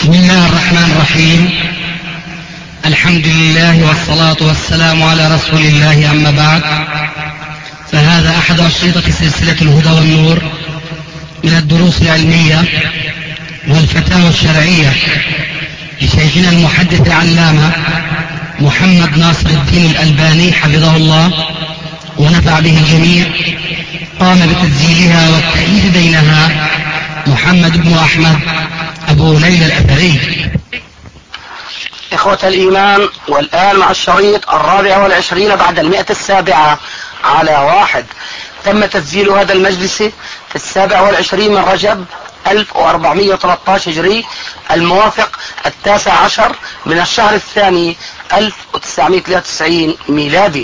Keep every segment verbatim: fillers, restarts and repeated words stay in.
بسم الله الرحمن الرحيم. الحمد لله والصلاة والسلام على رسول الله، أما بعد، فهذا أحد أشرطة سلسلة الهدى والنور من الدروس العلمية والفتاوى الشرعية لشيخنا المحدث العلامة محمد ناصر الدين الألباني حفظه الله ونفع به الجميع. قام بتسجيلها والتأليف بينها محمد بن أحمد أبو ليلى الأثري. إخوة الإيمان، والآن مع الشريط الرابع والعشرين بعد المئة السابعة على واحد. تم تسجيل هذا المجلس في السابع والعشرين من رجب ألف وأربعمائة وثلاثة عشر هجري، الموافق التاسع عشر من الشهر الثاني ألف وتسعمائة وثلاثة وتسعين ميلادي.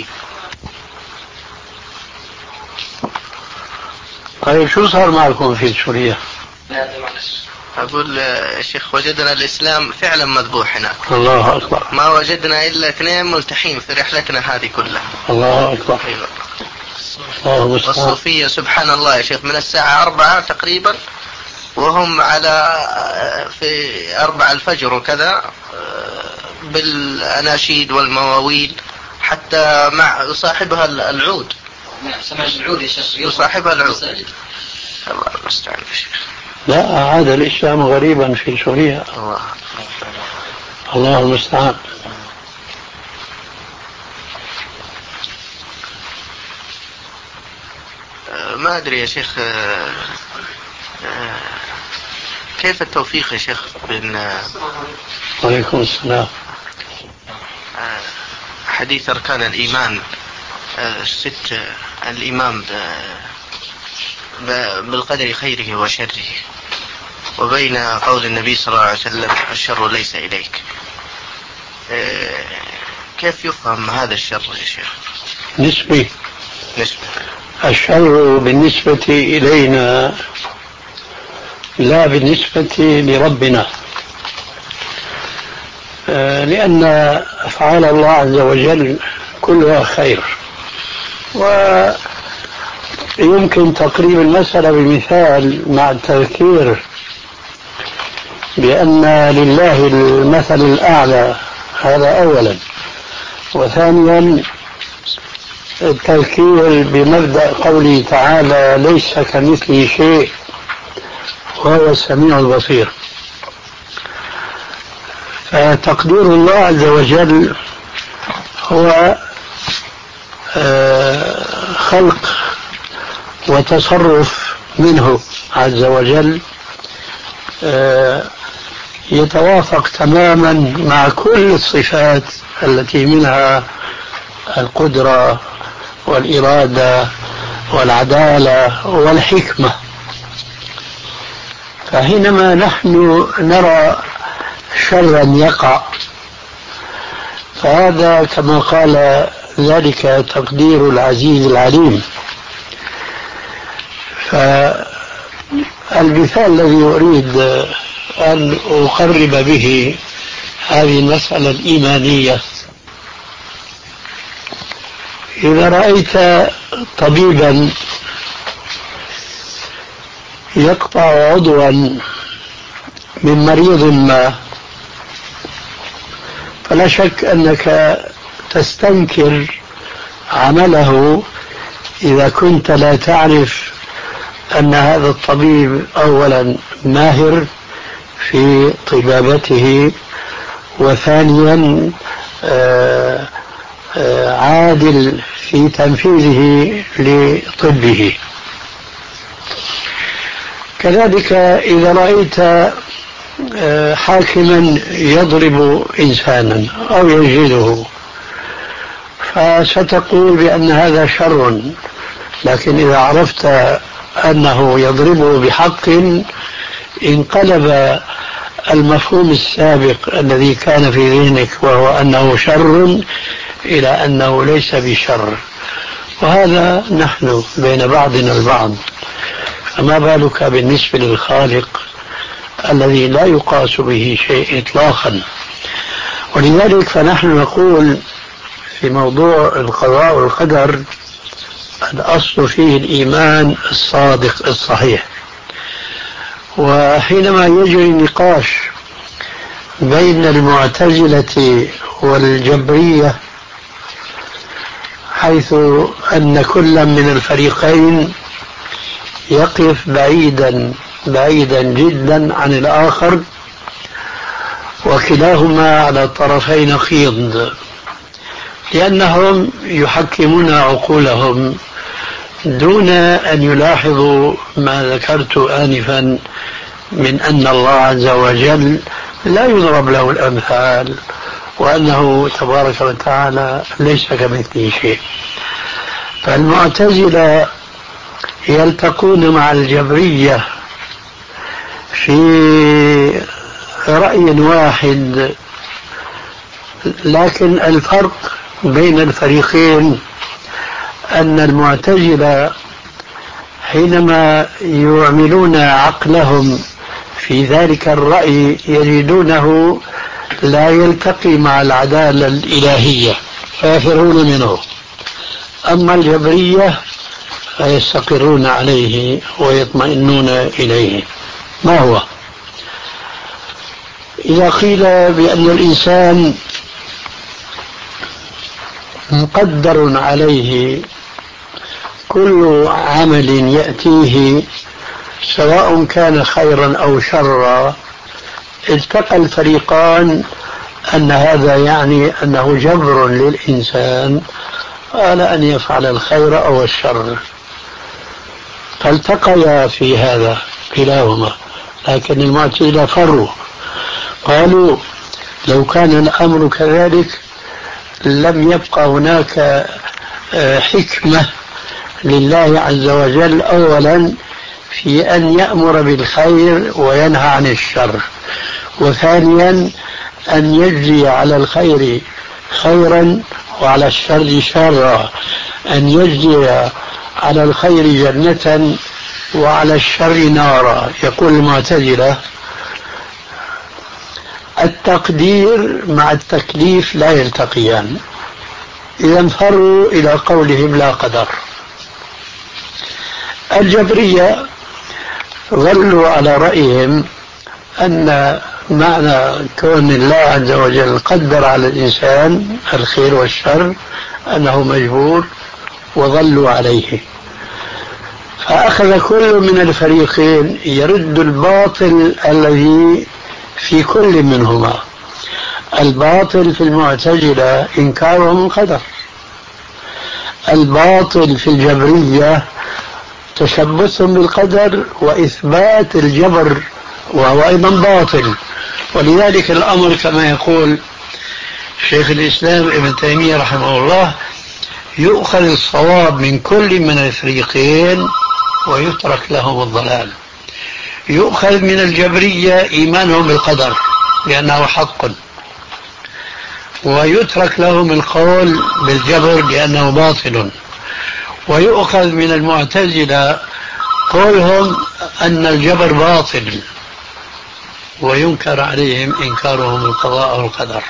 طيب، شو صار معكم في سوريا؟ أقول يا شيخ، وجدنا الإسلام فعلا مذبوح هناك. الله أكبر. ما وجدنا إلا اثنين ملتحين في رحلتنا هذه كلها. الله أكبر. الله والصوفية سبحان الله يا شيخ من الساعة أربعة تقريبا وهم على في أربع الفجر وكذا بالأناشيد والمواويل، حتى مع يصاحبها العود. سمع العود يا شيخ، يصاحبها العود. الله المستعان يا شيخ. لا، عاد الإسلام غريبا في سوريا. الله الله المستعان. ما أدري يا شيخ، كيف التوفيق يا شيخ بين عليكم السلام حديث أركان الإيمان ست، الإيمان بالقدر خيره وشره، وبين قول النبي صلى الله عليه وسلم الشر ليس إليك، كيف يفهم هذا الشر يا شيخ؟ نسبي. نسبي. الشر بالنسبة إلينا لا بالنسبة لربنا، لأن أفعال الله عز وجل كلها خير. ويمكن تقريب المسألة بمثال مع التذكير بأن لله المثل الأعلى، هذا أولا. وثانيا التذكير بمبدأ قوله تعالى ليس كمثله شيء وهو السميع البصير. فتقدير الله عز وجل هو خلق وتصرف منه عز وجل يتوافق تماما مع كل الصفات التي منها القدرة والإرادة والعدالة والحكمة. فحينما نحن نرى شرا يقع، فهذا كما قال ذلك تقدير العزيز العليم. فالمثال الذي أريد أن أقرب به هذه المسألة الإيمانية، إذا رأيت طبيبا يقطع عضوا من مريض ما، فلا شك أنك تستنكر عمله إذا كنت لا تعرف أن هذا الطبيب أولا ماهر في طبابته، وثانيا عادل في تنفيذه لطبه. كذلك إذا رأيت حاكما يضرب إنسانا أو يجلده، فستقول بأن هذا شر، لكن إذا عرفت أنه يضربه بحق انقلب المفهوم السابق الذي كان في ذهنك وهو أنه شر إلى أنه ليس بشر. وهذا نحن بين بعضنا البعض، فما بالك بالنسبة للخالق الذي لا يقاس به شيء إطلاقا. ولذلك فنحن نقول في موضوع القضاء والقدر الأصل فيه الإيمان الصادق الصحيح. وحينما يجري النقاش بين المعتزلة والجبرية، حيث أن كل من الفريقين يقف بعيدا بعيدا جدا عن الآخر، وكلاهما على طرفي نقيض، لأنهم يحكمون عقولهم دون أن يلاحظوا ما ذكرت آنفا من أن الله عز وجل لا يضرب له الأمثال، وأنه تبارك وتعالى ليس كمثله شيء. فالمعتزلة يلتقون مع الجبرية في رأي واحد، لكن الفرق بين الفريقين أن المعتزلة حينما يعملون عقلهم في ذلك الرأي يجدونه لا يلتقي مع العدالة الإلهية فيفرون منه، أما الجبرية فيستقرون عليه ويطمئنون إليه. ما هو؟ إذا قيل بأن الإنسان مقدر عليه كل عمل يأتيه سواء كان خيرا أو شرا، التقى الفريقان أن هذا يعني أنه جبر للإنسان على أن يفعل الخير أو الشر، فالتقيا في هذا كلاهما. لكن المعتزلة فروا، قالوا لو كان الأمر كذلك لم يبقى هناك حكمة لله عز وجل أولا في أن يأمر بالخير وينهى عن الشر، وثانيا أن يجزي على الخير خيرا وعلى الشر شرا، أن يجزي على الخير جنة وعلى الشر نارا. يقول المعتزلة التقدير مع التكليف لا يلتقيان، إذا فروا إلى قولهم لا قدر. الجبرية ظلوا على رأيهم أن معنى كون الله عز وجل قدر على الإنسان الخير والشر أنه مجبور، وظلوا عليه. فأخذ كل من الفريقين يرد الباطل الذي في كل منهما. الباطل في المعتزلة إنكارهم القدر، الباطل في الجبرية تشبثهم بالقدر وإثبات الجبر، وهو أيضا باطل. ولذلك الأمر كما يقول شيخ الإسلام ابن تيمية رحمه الله يؤخذ الصواب من كل من الفريقين ويترك لهم الضلال. يؤخذ من الجبرية إيمانهم بالقدر لأنه حق، ويترك لهم القول بالجبر لأنه باطل. ويؤخذ من المعتزلة قولهم أن الجبر باطل، وينكر عليهم إنكارهم القضاء والقدر.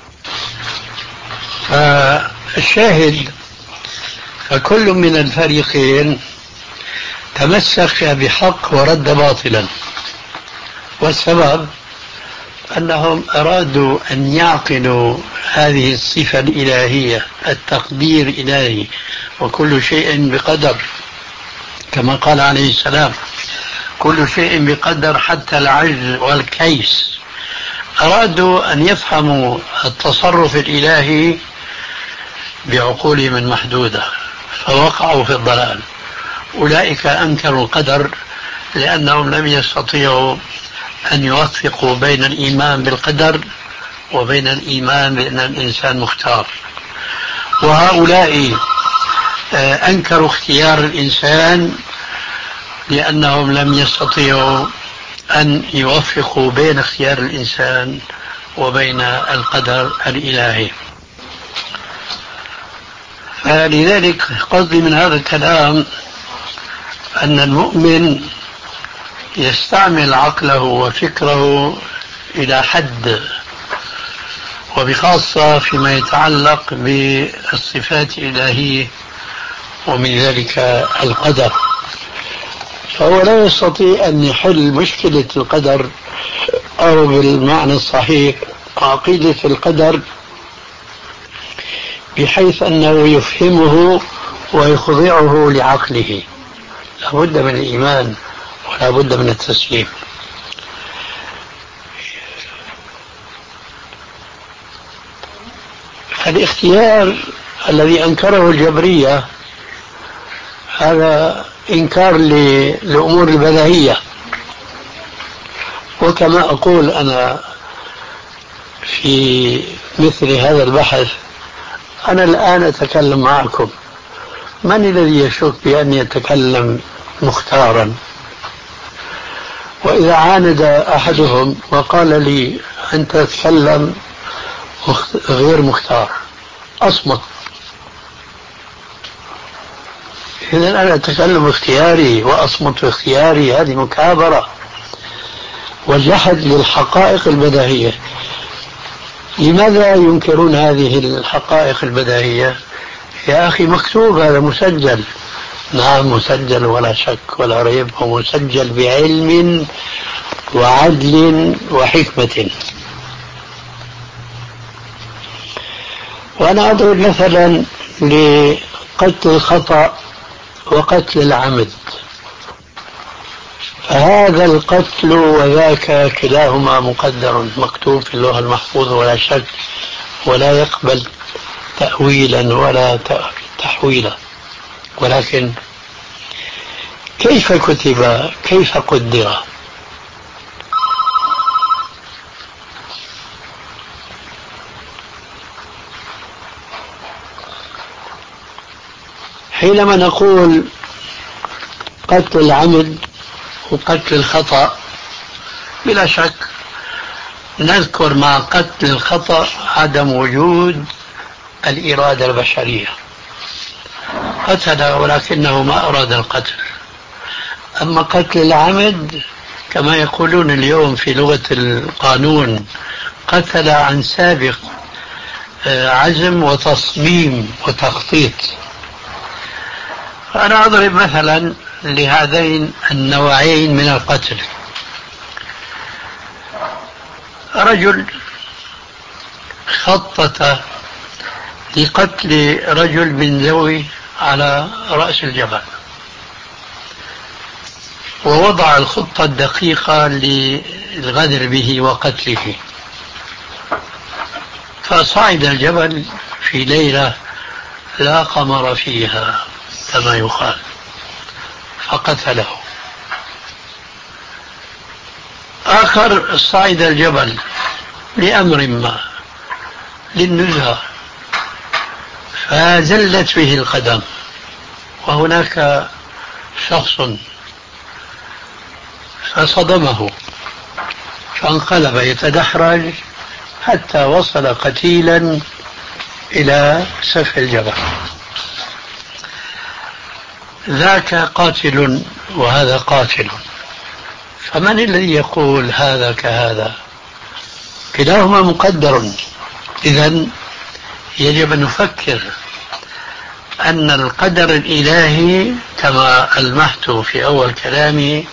فالشاهد فكل من الفريقين تمسك بحق ورد باطلا، والسبب أنهم أرادوا أن يعقلوا هذه الصفة الإلهية، التقدير الإلهي، وكل شيء بقدر، كما قال عليه السلام كل شيء بقدر حتى العجز والكيس. أرادوا أن يفهموا التصرف الإلهي بعقولهم المحدودة فوقعوا في الضلال. أولئك أنكروا القدر لأنهم لم يستطيعوا أن يوفقوا بين الإيمان بالقدر وبين الإيمان بأن الإنسان مختار. وهؤلاء أنكروا اختيار الإنسان لأنهم لم يستطيعوا أن يوفقوا بين اختيار الإنسان وبين القدر الإلهي. فلذلك قصدي من هذا الكلام أن المؤمن يستعمل عقله وفكره إلى حد، وبخاصة فيما يتعلق بالصفات الإلهية ومن ذلك القدر. فهو لا يستطيع أن يحل مشكلة القدر أو بالمعنى الصحيح عقيدة القدر، بحيث أنه يفهمه ويخضعه لعقله. لا بد من الإيمان ولا بد من التسليم. فالاختيار الذي أنكره الجبرية هذا إنكار للأمور البديهية. وكما أقول أنا في مثل هذا البحث، أنا الآن أتكلم معكم، من الذي يشك بأني أتكلم مختارا؟ وإذا عاند أحدهم وقال لي أنت تتكلم غير مختار، أصمت. إذن أنا أتكلم اختياري وأصمت اختياري، هذه مكابرة وجحد للحقائق البديهية. لماذا ينكرون هذه الحقائق البديهية؟ يا أخي مكتوب، هذا مسجل. نعم مسجل ولا شك ولا ريب، ومسجل بعلم وعدل وحكمة. وأنا أضرب مثلا لقتل الخطأ وقتل العمد، فهذا القتل وذاك كلاهما مقدر مكتوب في اللوح المحفوظ ولا شك، ولا يقبل تأويلا ولا تحويلا. ولكن كيف كتب؟ كيف قدر؟ حينما نقول قتل العمد وقتل الخطأ، بلا شك نذكر مع قتل الخطأ عدم وجود الإرادة البشرية. قتل ولكنه ما أراد القتل. أما قتل العمد كما يقولون اليوم في لغة القانون، قتل عن سابق عزم وتصميم وتخطيط. أنا أضرب مثلا لهذين النوعين من القتل. رجل خطط لقتل رجل من ذوي على رأس الجبل، ووضع الخطة الدقيقة للغدر به وقتله، فصعد الجبل في ليلة لا قمر فيها كما يقال فقتله. آخر صعد الجبل لأمر ما، للنزهة، فزلت به القدم، وهناك شخص فصدمه فانقلب يتدحرج حتى وصل قتيلا إلى سفح الجبل. ذاك قاتل وهذا قاتل، فمن الذي يقول هذا كهذا؟ كلاهما مقدر. إذن يجب أن نفكر أن القدر الإلهي كما ألمحت في أول كلامي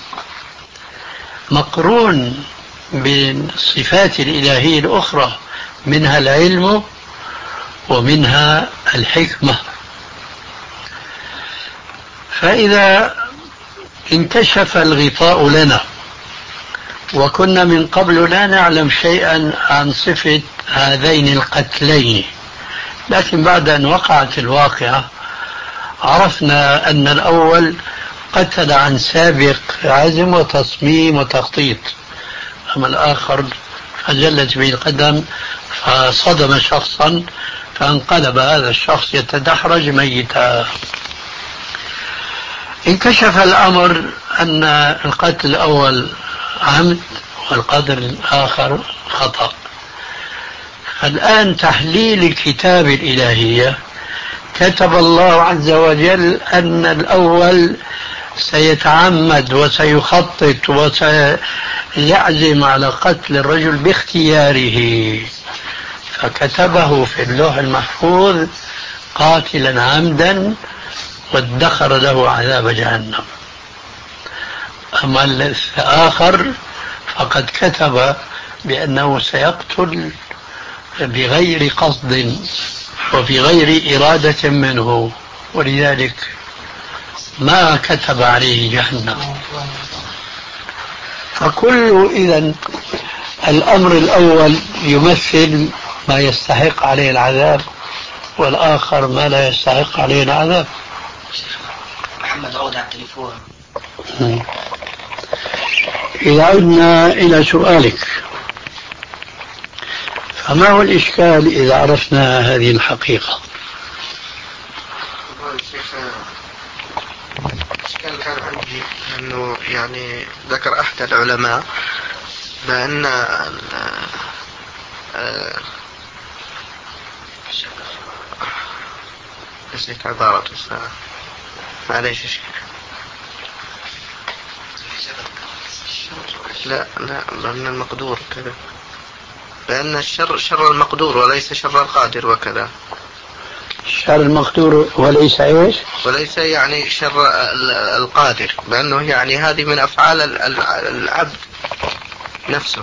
مقرون بالصفات الإلهية الأخرى، منها العلم ومنها الحكمة. فإذا انكشف الغطاء لنا وكنا من قبل لا نعلم شيئا عن صفة هذين القتلين، لكن بعد أن وقعت الواقعة عرفنا أن الأول قتل عن سابق عزم وتصميم وتخطيط، أما الآخر فجلت به القدم فصدم شخصا فانقلب هذا الشخص يتدحرج ميتا. انكشف الأمر أن القتل الأول عمد والقتل الآخر خطأ. الآن تحليل الكتاب الإلهية، كتب الله عز وجل أن الأول سيتعمد وسيخطط وسيعزم على قتل الرجل باختياره، فكتبه في اللوح المحفوظ قاتلا عمدا وادخر له عذاب جهنم. أما الآخر فقد كتب بأنه سيقتل بغير قصد وبغير إرادة منه، ولذلك ما كتب عليه جهنم. فكل إذن الأمر الأول يمثل ما يستحق عليه العذاب، والآخر ما لا يستحق عليه العذاب. محمد عود على التليفون. إذا عدنا إلى سؤالك، فما هو الإشكال إذا عرفنا هذه الحقيقة؟ الإشكال كان عندي أنه يعني ذكر أحد العلماء بأن نسيت عبارة معليش شيء. لا لا بأن المقدور كذا، بأن الشر شر المقدور وليس شر القادر وكذا. شر المقدور وليس ايش؟ وليس يعني شر القادر، بأنه يعني هذه من أفعال العبد نفسه.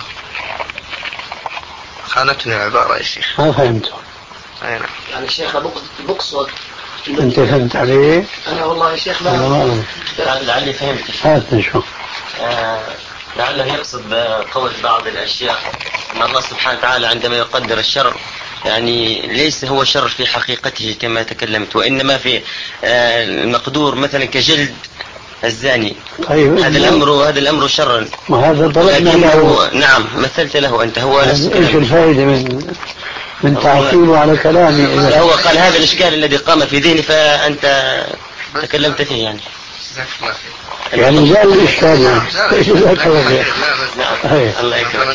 خانتني العبارة يا شيخ. ما فهمته. أين؟ يعني الشيخ بقصد. أنت فهمت عليه؟ أنا والله يا شيخ أنا ما لعلي فهمت. هات شو. آه لعله يقصد بقول بعض الأشياء أن الله سبحانه وتعالى عندما يقدر الشر يعني ليس هو شر في حقيقته كما تكلمت، وإنما في آه المقدور مثلا كجلد الزاني. طيب هذا الأمر هذا الأمر شرا. وهذا ضربنا له. نعم مثلت له أنت. هو ايش الفائدة من من تعقيبه على كلامي؟ إذا هو قال هذا الإشكال الذي قام في ذهني فأنت تكلمت فيه يعني. يعني جاء الإشكال يعني. إيش ذاك الوضع؟ الله يكرمك.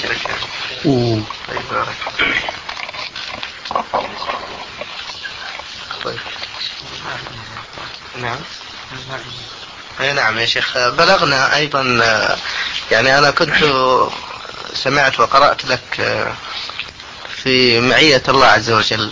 طيب. نعم. اي نعم يا شيخ. بلغنا ايضا يعني انا كنت سمعت وقرأت لك في معية الله عز وجل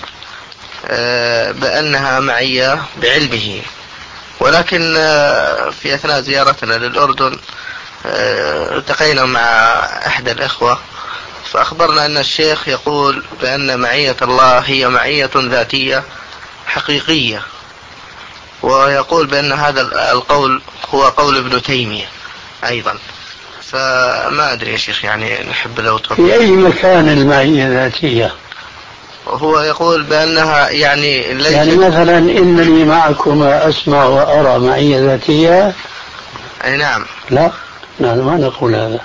بأنها معية بعلمه، ولكن في أثناء زيارتنا للأردن التقينا مع أحد الإخوة فأخبرنا أن الشيخ يقول بأن معية الله هي معية ذاتية حقيقية، ويقول بأن هذا القول هو قول ابن تيمية أيضا. فما أدري يا شيخ يعني نحب لو توضح. في أي مكان المعية ذاتية؟ وهو يقول بأنها يعني ليس يعني مثلا إنني معكما أسمع وأرى معية ذاتية. أي نعم. لا نحن ما نقول هذا.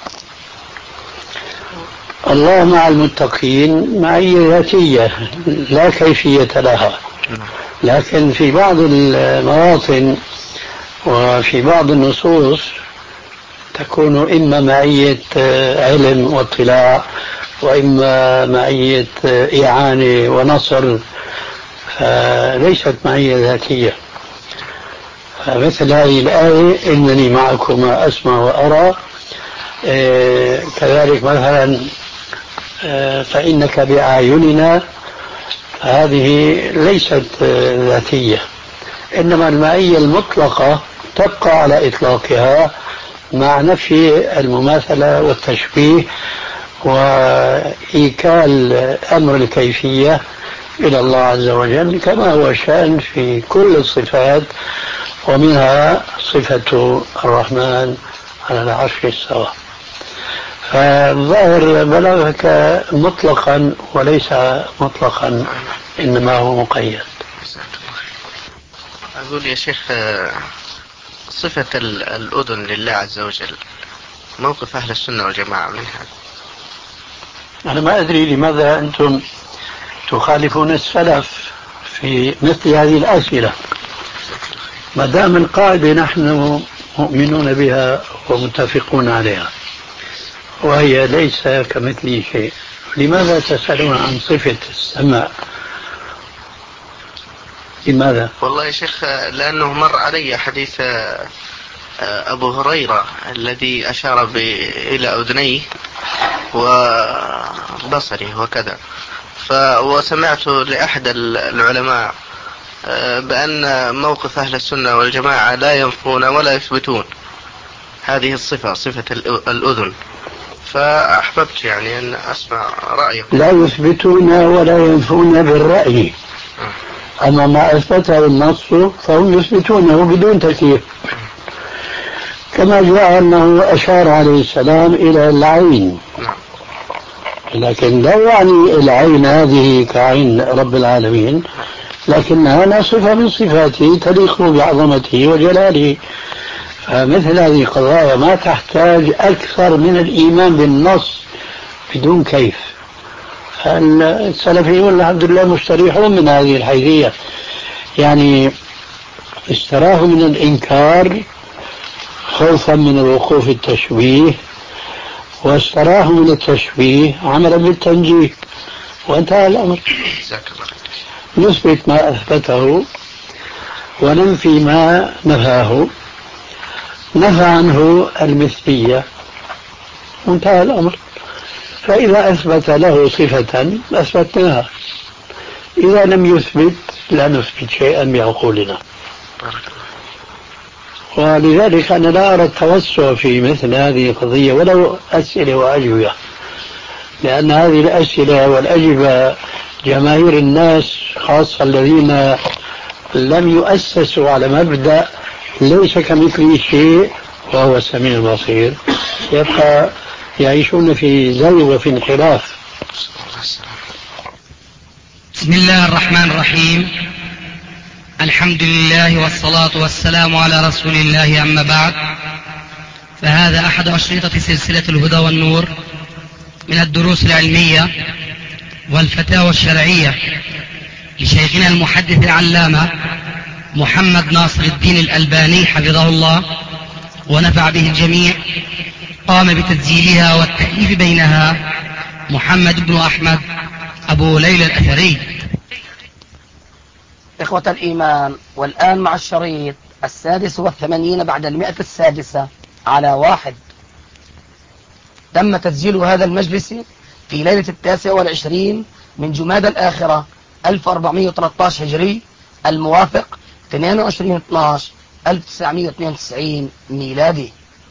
الله مع المتقين معية ذاتية لا كيفية لها، لكن في بعض المواطن وفي بعض النصوص تكون إما معية علم واطلاع وإما معية إعانة ونصر، فليست معية ذاتية. فمثل هذه الآية إنني معكما أسمع وأرى، كذلك مثلا فإنك بأعيننا، هذه ليست ذاتية، إنما المعية المطلقة تبقى على إطلاقها مع نفي المماثلة والتشبيه وإيكال أمر الكيفية إلى الله عز وجل كما هو شأن في كل الصفات، ومنها صفة الرحمن على العرش استوى. فالظاهر بلغك مطلقا وليس مطلقا، إنما هو مقيد. أقول يا شيخ صفة الأذن لله عز وجل موقف أهل السنة والجماعة منها. أنا ما أدري لماذا أنتم تخالفون السلف في مثل هذه الأسئلة، ما دام القاعدة نحن مؤمنون بها ومتفقون عليها وهي ليس كمثله شيء، لماذا تسألون عن صفة السماء؟ لماذا؟ والله يا شيخ لأنه مر علي حديث أبو هريرة الذي أشار إلى أذنيه وبصره وكذا، وسمعت لأحد العلماء بأن موقف أهل السنة والجماعة لا ينفون ولا يثبتون هذه الصفة، صفة الأذن، فأحببت يعني أن أسمع رأيكم. لا يثبتون ولا ينفون بالرأي، أما ما أثبته النص فهم يثبتونه بدون تكييف، كما جاء أنه أشار عليه السلام إلى العين، لكن لا يعني العين هذه كعين رب العالمين، لكنها صفة من صفاته تليق بعظمته وجلاله. فمثل هذه القضايا ما تحتاج أكثر من الإيمان بالنص بدون كيف. السلفيون الحمد لله مستريحون من هذه الحيثية، يعني استراحوا من الإنكار خوفا من الوقوع في التشبيه، واستراحوا من التشبيه عملا بالتنجيه، وانتهى الأمر. نثبت ما أثبته وننفي ما نفاه، نفى عنه المثلية، وانتهى الأمر. فإذا أثبت له صفة أثبتناها، إذا لم يثبت لا نثبت شيئا بعقولنا. ولذلك أنا لا أرى التوسع في مثل هذه القضية ولو أسئلة وأجوبة، لأن هذه الأسئلة والأجوبة جماهير الناس خاصة الذين لم يؤسسوا على مبدأ ليس كمثله شيء وهو السميع البصير، يبقى يعيشون في زي وفي انحراف. بسم الله الرحمن الرحيم، الحمد لله والصلاة والسلام على رسول الله، أما بعد، فهذا أحد أشرطة سلسلة الهدى والنور من الدروس العلمية والفتاوى الشرعية لشيخنا المحدث العلامة محمد ناصر الدين الألباني حفظه الله ونفع به الجميع. قام بتسجيلها والتأليف بينها محمد بن أحمد أبو ليلى الأثري. إخوة الإيمان، والآن مع الشريط السادس والثمانين بعد المئة السادسة على واحد. تم تسجيل هذا المجلس في ليلة التاسع والعشرين من جماد الآخرة ألف وأربعمائة وثلاثة عشر هجري، الموافق اثنين وعشرين اثني عشر ألف وتسعمائة واثنين وتسعين ميلادي.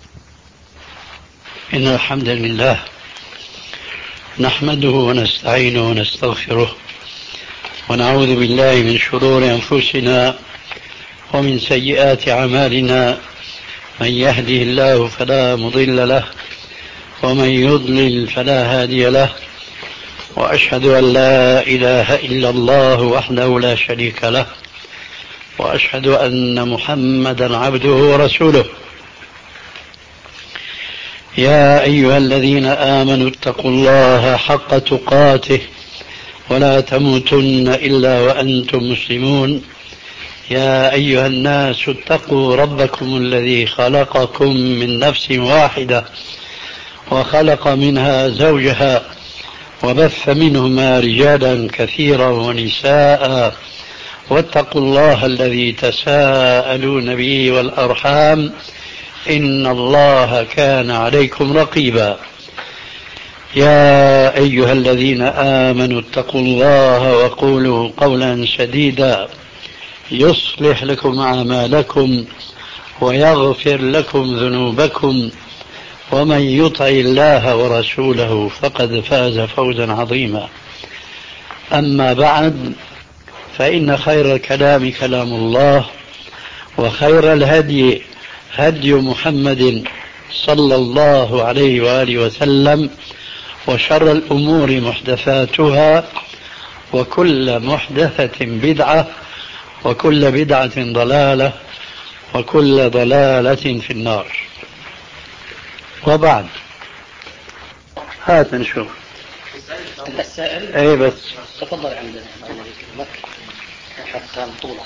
إن الحمد لله نحمده ونستعينه ونستغفره ونعوذ بالله من شرور أنفسنا ومن سيئات أعمالنا، من يهده الله فلا مضل له ومن يضلل فلا هادي له، وأشهد أن لا إله إلا الله وحده لا شريك له، وأشهد أن محمدا عبده ورسوله. يا أيها الذين آمنوا اتقوا الله حق تقاته ولا تموتن إلا وأنتم مسلمون. يا أيها الناس اتقوا ربكم الذي خلقكم من نفس واحدة وخلق منها زوجها وبث منهما رجالا كثيرا ونساء، واتقوا الله الذي تساءلون به والأرحام إن الله كان عليكم رقيبا. يا أيها الذين آمنوا اتقوا الله وقولوا قولا سديدا يصلح لكم أعمالكم ويغفر لكم ذنوبكم، ومن يطع الله ورسوله فقد فاز فوزا عظيما. أما بعد، فإن خير الكلام كلام الله، وخير الهدي هدي محمد صلى الله عليه وآله وسلم، وشر الأمور محدثاتها، وكل محدثة بدعة، وكل بدعة ضلالة، وكل ضلالة في النار. وبعد، هات نشوف السائل. اي بس تفضل عندنا حتى طولك.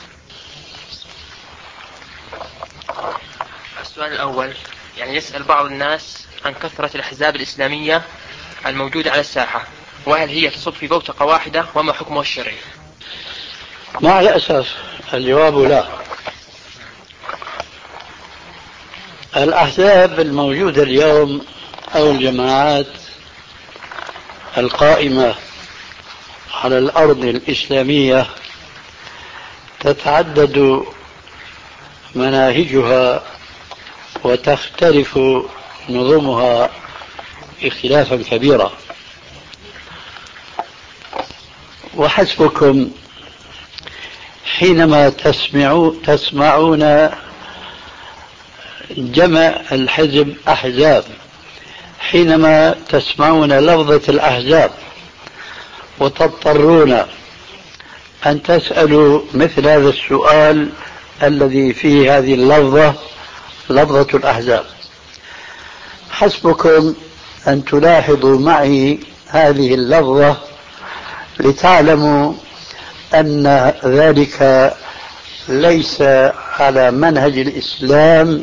السؤال الأول، يعني يسأل بعض الناس عن كثرة الأحزاب الإسلامية الموجودة على الساحة، وهل هي تصب في بوتقة واحدة، وما حكمها الشرعي؟ مع الأسف الجواب لا. الأحزاب الموجودة اليوم أو الجماعات القائمة على الأرض الإسلامية تتعدد مناهجها وتختلف نظمها اختلافا كبيرا. وحسبكم حينما تسمعوا تسمعون جمع الحزب أحزاب، حينما تسمعون لفظة الأحزاب وتضطرون أن تسألوا مثل هذا السؤال الذي فيه هذه اللفظة، لفظة الأحزاب، حسبكم أن تلاحظوا معي هذه اللفظة لتعلموا أن ذلك ليس على منهج الإسلام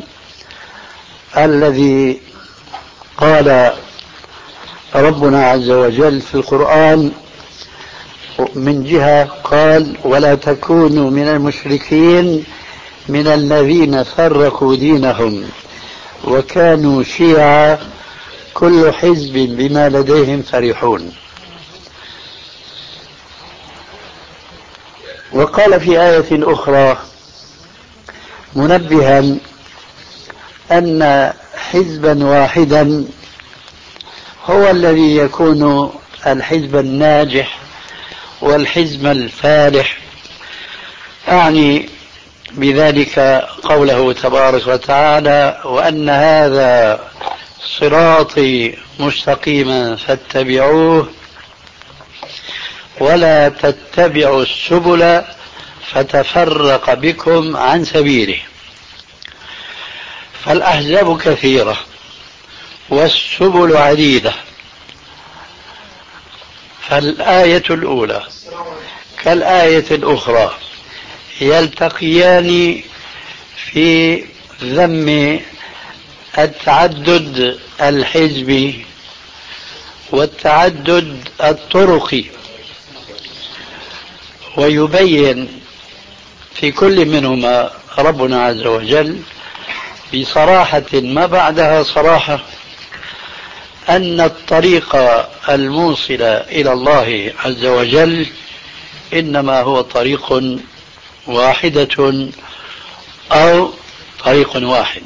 الذي قال ربنا عز وجل في القرآن. من جهة قال ولا تكونوا من المشركين من الذين فرقوا دينهم وكانوا شيعا كل حزب بما لديهم فرحون. وقال في آية أخرى منبها أن حزبا واحدا هو الذي يكون الحزب الناجح والحزب الفالح، أعني بذلك قوله تبارك وتعالى وأن هذا صراطي مستقيما فاتبعوه ولا تتبعوا السبل فتفرق بكم عن سبيله. فالأحزاب كثيرة والسبل عديدة، فالآية الأولى كالآية الأخرى يلتقيان في ذم التعدد الحزبي والتعدد الطرقي، ويبين في كل منهما ربنا عز وجل بصراحة ما بعدها صراحة أن الطريق الموصل إلى الله عز وجل إنما هو طريق واحدة أو طريق واحد.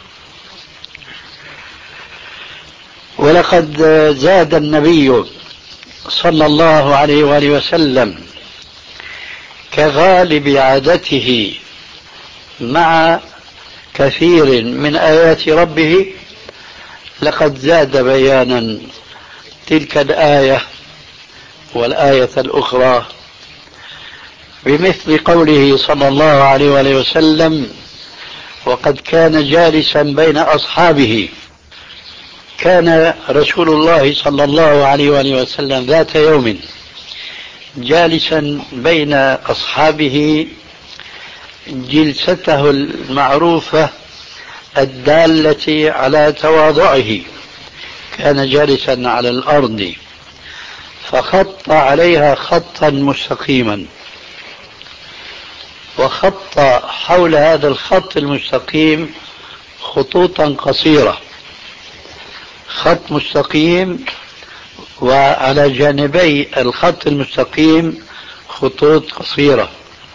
ولقد زاد النبي صلى الله عليه وآله وسلم كغالب عادته مع كثير من آيات ربه، لقد زاد بيانا تلك الآية والآية الأخرى بمثل قوله صلى الله عليه وآله وسلم وقد كان جالسا بين أصحابه. كان رسول الله صلى الله عليه وآله وسلم ذات يوم جالسا بين أصحابه جلسته المعروفة الدالة على تواضعه، كان جالسا على الأرض فخط عليها خطا مستقيما، وخط حول هذا الخط المستقيم خطوطا قصيرة، خط مستقيم وعلى جانبي الخط المستقيم خطوط قصيرة.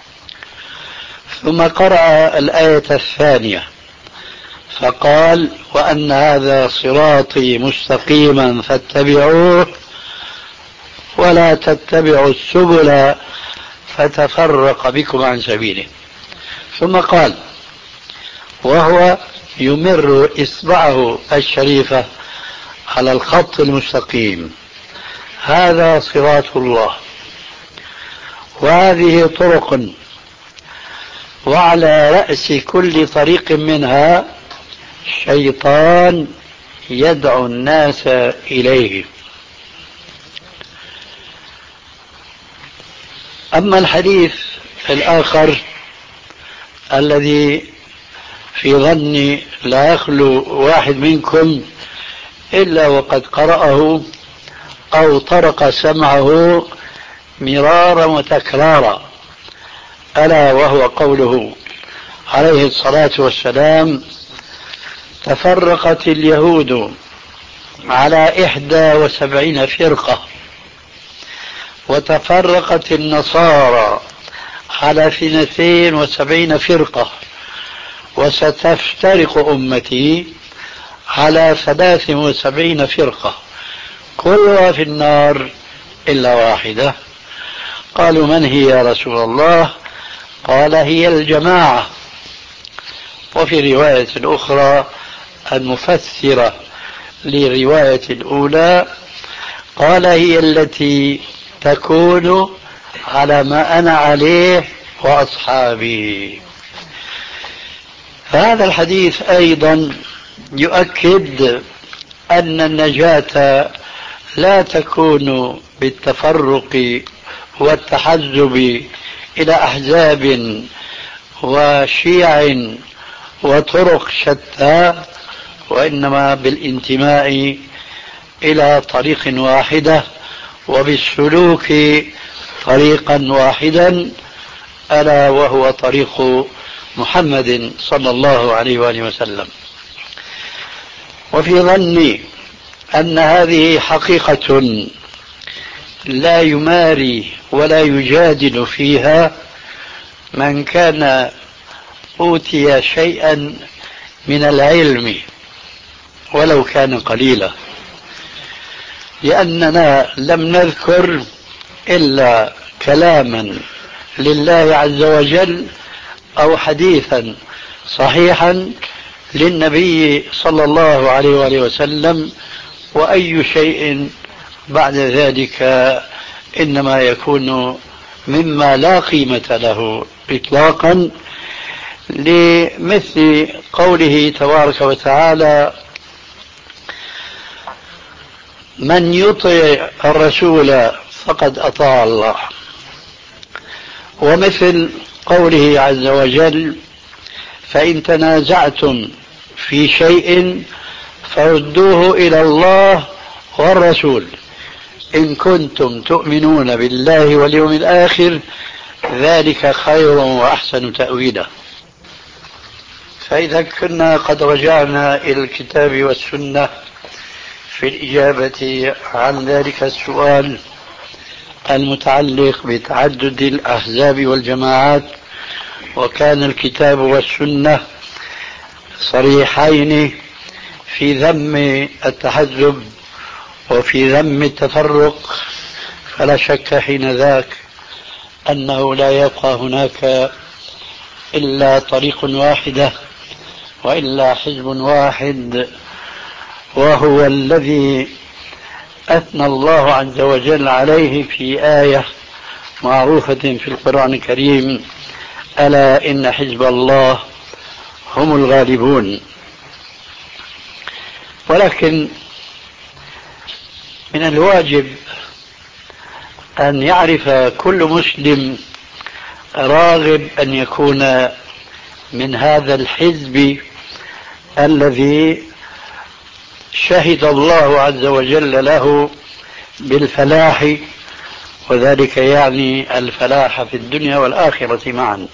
ثم قرأ الآية الثانية فقال وأن هذا صراطي مستقيما فاتبعوه ولا تتبعوا السبل فتفرق بكم عن سبيله. ثم قال وهو يمر إصبعه الشريفة على الخط المستقيم هذا صراط الله وهذه طرق، وعلى رأس كل طريق منها شيطان يدعو الناس إليه. أما الحديث الآخر الذي في ظني لا يخلو واحد منكم إلا وقد قرأه أو طرق سمعه مرارا وتكرارا، ألا وهو قوله عليه الصلاة والسلام تفرقت اليهود على إحدى وسبعين فرقة وتفرقت النصارى على اثنتين وسبعين فرقة وستفترق أمتي على ثلاث وسبعين فرقة كلها في النار إلا واحدة. قالوا من هي يا رسول الله؟ قال هي الجماعة. وفي رواية أخرى المفسرة لرواية الأولى قال هي التي تكون على ما أنا عليه وأصحابي. هذا الحديث أيضا يؤكد أن النجاة لا تكون بالتفرق والتحزب إلى أحزاب وشيع وطرق شتى، وإنما بالانتماء إلى طريق واحدة وبالسلوك طريقا واحدا، ألا وهو طريق محمد صلى الله عليه وآله وسلم. وفي ظني أن هذه حقيقة لا يماري ولا يجادل فيها من كان أوتي شيئا من العلم ولو كان قليلا، لأننا لم نذكر إلا كلاما لله عز وجل أو حديثا صحيحا للنبي صلى الله عليه وآله وسلم، وأي شيء بعد ذلك إنما يكون مما لا قيمة له إطلاقا، لمثل قوله تبارك وتعالى من يطع الرسول فقد أطاع الله، ومثل قوله عز وجل فإن تنازعتم في شيء فردوه إلى الله والرسول إن كنتم تؤمنون بالله واليوم الآخر ذلك خير وأحسن تأويلا. فإذا كنا قد رجعنا إلى الكتاب والسنة في الإجابة عن ذلك السؤال المتعلق بتعدد الأحزاب والجماعات، وكان الكتاب والسنة صريحين في ذم التحزب وفي ذم التفرق، فلا شك حين ذاك أنه لا يبقى هناك إلا طريق واحدة وإلا حزب واحد، وهو الذي أثنى الله عز وجل عليه في آية معروفة في القرآن الكريم ألا إن حزب الله هم الغالبون. ولكن من الواجب أن يعرف كل مسلم راغب أن يكون من هذا الحزب الذي شهد الله عز وجل له بالفلاح، وذلك يعني الفلاح في الدنيا والآخرة معا.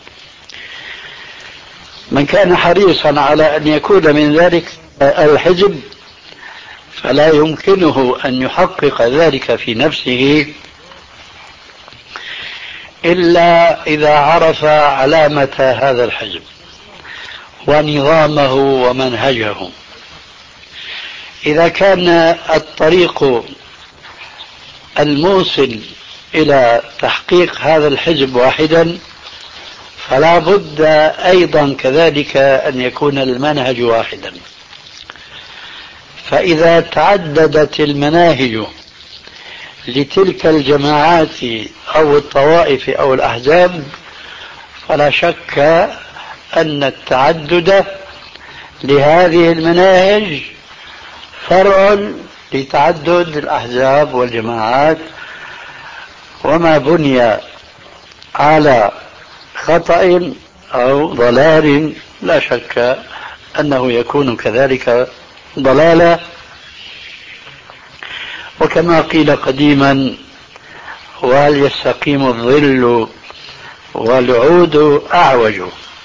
من كان حريصا على أن يكون من ذلك الحزب فلا يمكنه أن يحقق ذلك في نفسه إلا إذا عرف علامة هذا الحزب ونظامه ومنهجه. إذا كان الطريق الموصل إلى تحقيق هذا الحزب واحدا فلا بد أيضا كذلك أن يكون المنهج واحدا. فإذا تعددت المناهج لتلك الجماعات أو الطوائف أو الأحزاب فلا شك أن التعدد لهذه المناهج فرع لتعدد الأحزاب والجماعات، وما بني على خطأ أو ضلال لا شك أنه يكون كذلك ضلالا. وكما قيل قديما وهل يستقيم الظل والعود أعوج.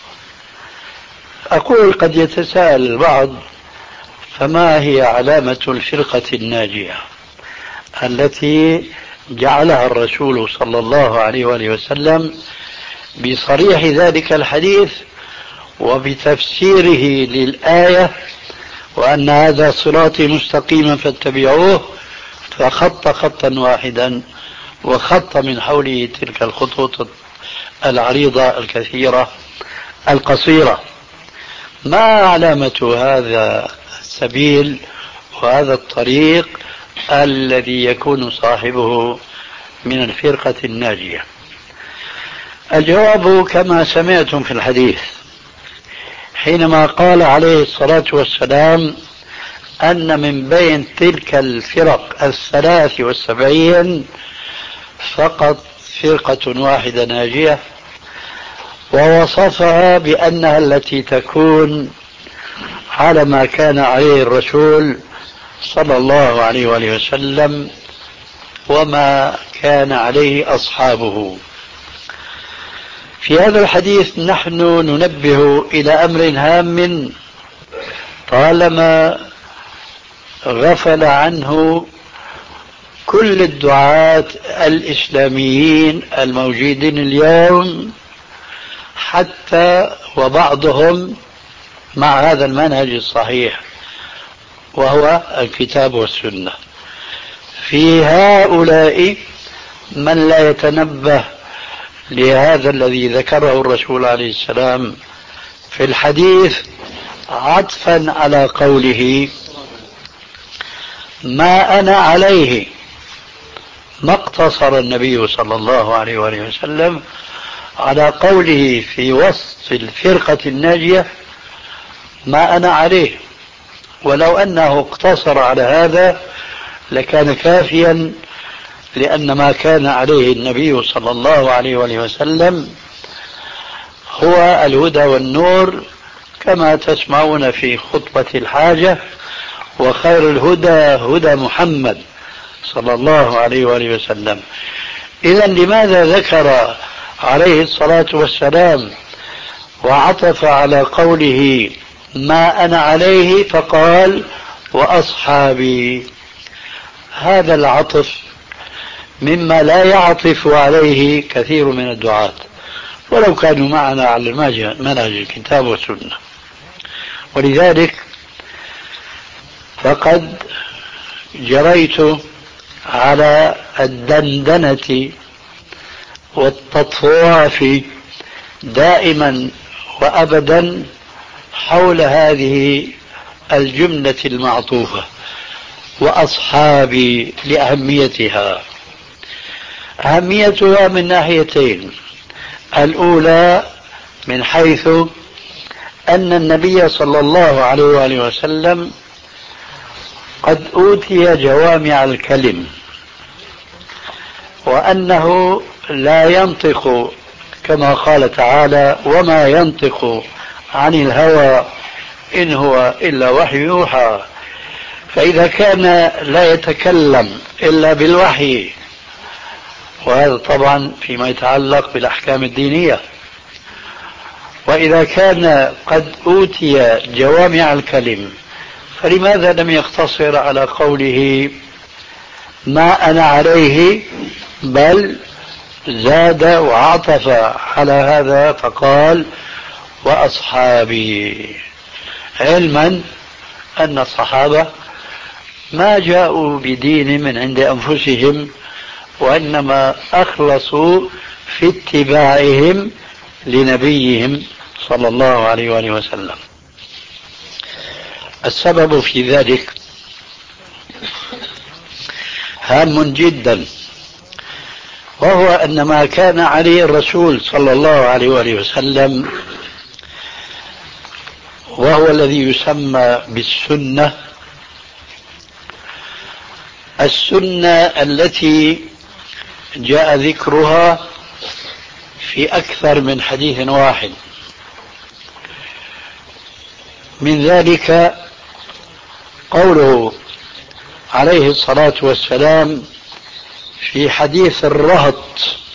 أقول قد يتساءل البعض فما هي علامة الفرقة الناجية التي جعلها الرسول صلى الله عليه وآله وسلم بصريح ذلك الحديث وبتفسيره للآية وأن هذا صراطي مستقيما فاتبعوه، فخط خطا واحدا وخط من حوله تلك الخطوط العريضة الكثيرة القصيرة. ما علامة هذا السبيل وهذا الطريق الذي يكون صاحبه من الفرقة الناجية؟ الجواب كما سمعتم في الحديث، حينما قال عليه الصلاة والسلام أن من بين تلك الفرق الثلاث والسبعين فقط فرقة واحدة ناجية، ووصفها بأنها التي تكون على ما كان عليه الرسول صلى الله عليه وآله وسلم وما كان عليه أصحابه. في هذا الحديث نحن ننبه إلى أمر هام طالما غفل عنه كل الدعاة الإسلاميين الموجودين اليوم، حتى وبعضهم مع هذا المنهج الصحيح وهو الكتاب والسنة. في هؤلاء من لا يتنبه لهذا الذي ذكره الرسول عليه السلام في الحديث عطفا على قوله ما أنا عليه، ما اقتصر النبي صلى الله عليه وآله وسلم على قوله في وسط الفرقة الناجية ما أنا عليه، ولو أنه اقتصر على هذا لكان كافيا، لأن ما كان عليه النبي صلى الله عليه وآله وسلم هو الهدى والنور، كما تسمعون في خطبة الحاجة وخير الهدى هدى محمد صلى الله عليه وآله وسلم. إذا لماذا ذكر عليه الصلاة والسلام وعطف على قوله ما أنا عليه فقال وأصحابي؟ هذا العطف مما لا يعطف عليه كثير من الدعاة ولو كانوا معنا على منهج الكتاب والسنة. ولذلك فقد جريت على الدندنة والتطواف دائما وأبدا حول هذه الجملة المعطوفة وأصحابي لأهميتها. أهميتها من ناحيتين: الأولى من حيث أن النبي صلى الله عليه وآله وسلم قد أوتي جوامع الكلم، وأنه لا ينطق كما قال تعالى وما ينطق عن الهوى إن هو إلا وحي يوحى. فإذا كان لا يتكلم إلا بالوحي، وهذا طبعا فيما يتعلق بالأحكام الدينية، وإذا كان قد أوتي جوامع الكلم فلماذا لم يقتصر على قوله ما أنا عليه، بل زاد وعطف على هذا فقال وأصحابي، علما أن الصحابة ما جاءوا بدين من عند أنفسهم، وإنما أخلصوا في اتباعهم لنبيهم صلى الله عليه وآله وسلم. السبب في ذلك هام جدا، وهو أن ما كان عليه الرسول صلى الله عليه وآله وسلم وهو الذي يسمى بالسنة، السنة التي جاء ذكرها في أكثر من حديث واحد. من ذلك قوله عليه الصلاة والسلام في حديث الرهط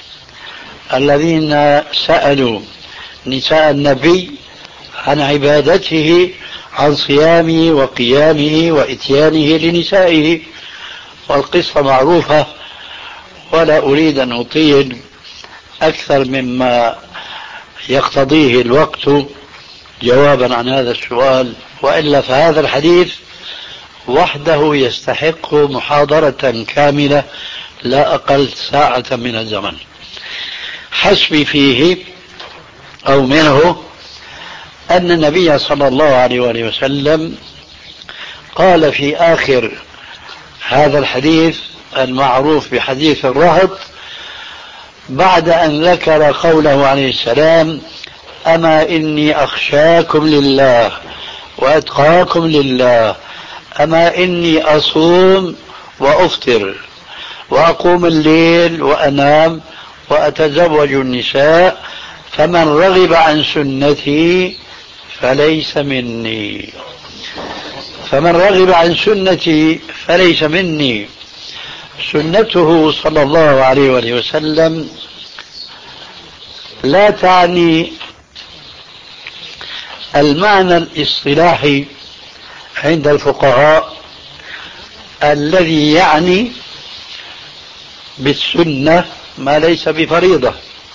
الذين سألوا نساء النبي عن عبادته، عن صيامه وقيامه وإتيانه لنسائه، والقصة معروفة ولا أريد أن أطيل أكثر مما يقتضيه الوقت، جوابا عن هذا السؤال، وإلا فهذا الحديث وحده يستحق محاضرة كاملة لا أقل ساعة من الزمن. حسبي فيه أو منه أن النبي صلى الله عليه وآله وسلم قال في آخر هذا الحديث المعروف بحديث الرهط، بعد أن ذكر قوله عليه السلام: أما إني أخشاكم لله وأتقاكم لله، أما إني أصوم وأفطر وأقوم الليل وأنام وأتزوج النساء، فمن رغب عن سنتي فليس مني. فمن رغب عن سنتي فليس مني. سنته صلى الله عليه وآله وسلم لا تعني المعنى الاصطلاحي عند الفقهاء الذي يعني بالسنة ما ليس بفريضة.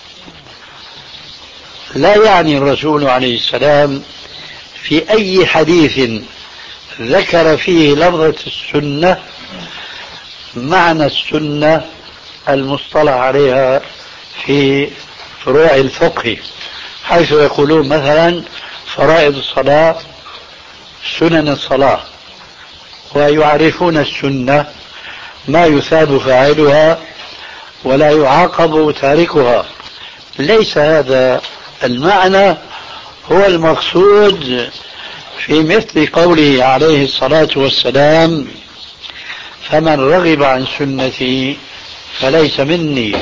لا يعني الرسول عليه السلام في أي حديث ذكر فيه لفظة السنة معنى السنة المصطلح عليها في فروع الفقه، حيث يقولون مثلا فرائض الصلاة سنن الصلاة، ويعرفون السنة ما يثاب فاعلها ولا يعاقب تاركها. ليس هذا المعنى هو المقصود في مثل قوله عليه الصلاة والسلام: فمن رغب عن سنتي فليس مني.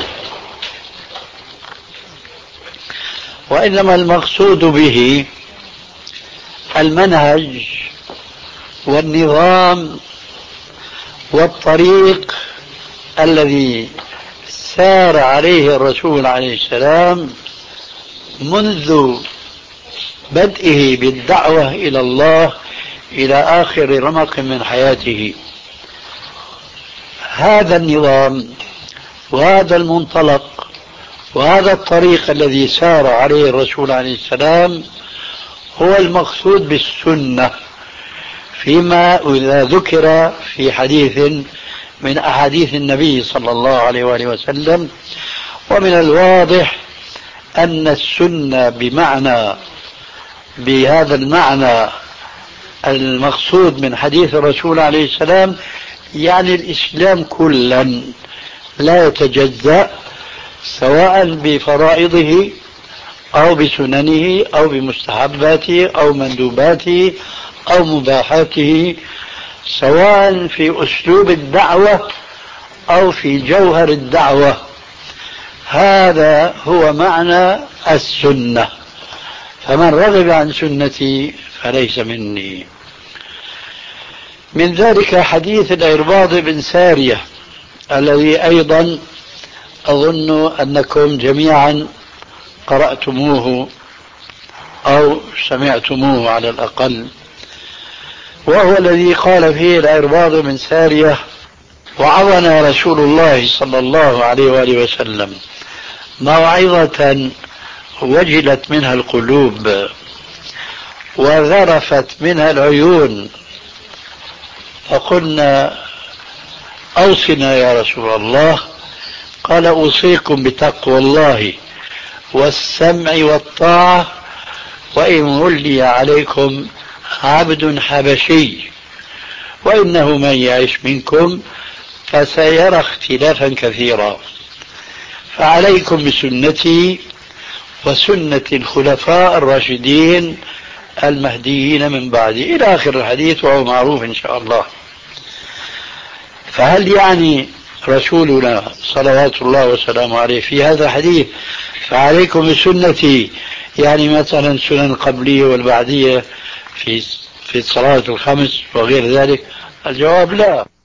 وإنما المقصود به المنهج والنظام والطريق الذي سار عليه الرسول عليه السلام منذ بدئه بالدعوة إلى الله إلى آخر رمق من حياته. هذا النظام وهذا المنطلق وهذا الطريق الذي سار عليه الرسول عليه السلام هو المقصود بالسنة، فيما إذا ذكر في حديث من أحاديث النبي صلى الله عليه وآله وسلم. ومن الواضح أن السنة بمعنى بهذا المعنى المقصود من حديث الرسول عليه السلام يعني الإسلام كلا لا يتجزأ، سواء بفرائضه أو بسننه أو بمستحباته أو مندوباته أو مباحاته، سواء في أسلوب الدعوة أو في جوهر الدعوة. هذا هو معنى السنة. فمن رغب عن سنتي فليس مني. من ذلك حديث العرباض بن سارية الذي أيضا أظن أنكم جميعا قرأتموه أو سمعتموه على الأقل، وهو الذي قال فيه العرباض بن سارية: وعظنا رسول الله صلى الله عليه وآله وسلم موعظة وجلت منها القلوب وذرفت منها العيون، فقلنا: أوصنا يا رسول الله. قال: أوصيكم بتقوى الله والسمع والطاعة، وإن ولي عليكم عبد حبشي، وإنه من يعش منكم فسيرى اختلافا كثيرا، فعليكم بسنتي وسنة الخلفاء الراشدين المهديين من بعدي، إلى آخر الحديث، وهو معروف إن شاء الله. فهل يعني رسولنا صلوات الله وسلامه عليه في هذا الحديث فعليكم بسنتي يعني مثلا السنن القبلية والبعدية في في الصلاة الخمس وغير ذلك؟ الجواب لا.